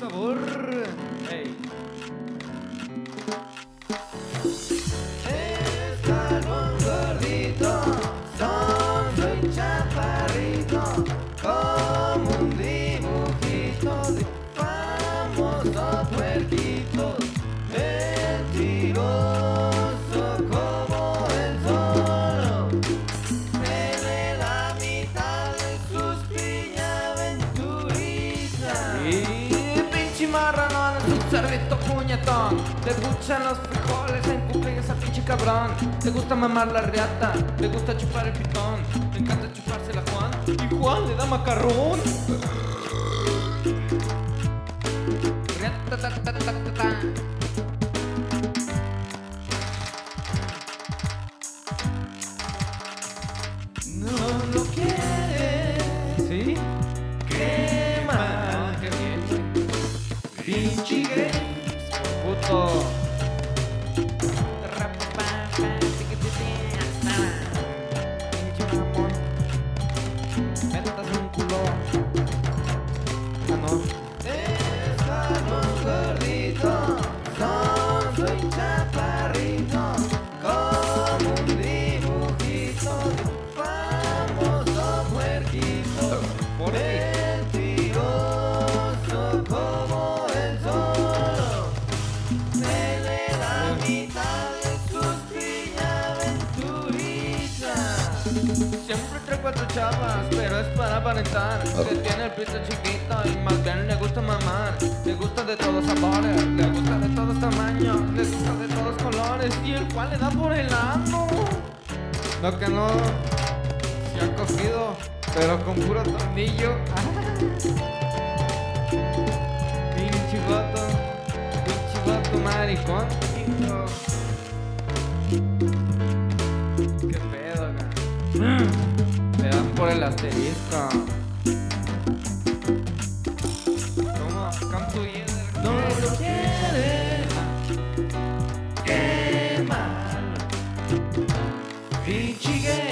sabor. Ey. Escalón gordito, soy chaparrito, como un dibujito de un famoso puerquito, mentiroso como el solo, tiene la mitad de sus piñaventuritas. Y pinche marranón, es un cerdito puñetón. Le gustan los frijoles en cumpleaños a pinche cabrón. Le gusta mamar la riata, le gusta chupar el pitón. Le encanta chupársela a Juan y Juan le da macarrón. Riata, ta, ta, ta, ta, ta. No lo quiere ¿Sí? quemar, Qué bien. pinche gay. Puto. Pinche mamón. Métase un culo. Ah, no. Escalón gordito, soy chaparrito, como un dibujito de un famoso puerquito, Por mentiroso como el solo, tiene la mitad de sus piñaventuritas. Siempre trae 4 chavas, pero es para aparentar que tiene el pito chiquito y más bien le gusta mamar. Le gusta de todos sabores, le gusta de todos tamaños, le gusta de todos colores y el cual le da por el ano. Lo que no se ha cogido, pero con puro tornillo. Pinche goto maricón. Qué pedo, güey. Le dan por el asterisco. ¿Cómo? Come together. No lo quiere quemar, pinche gay.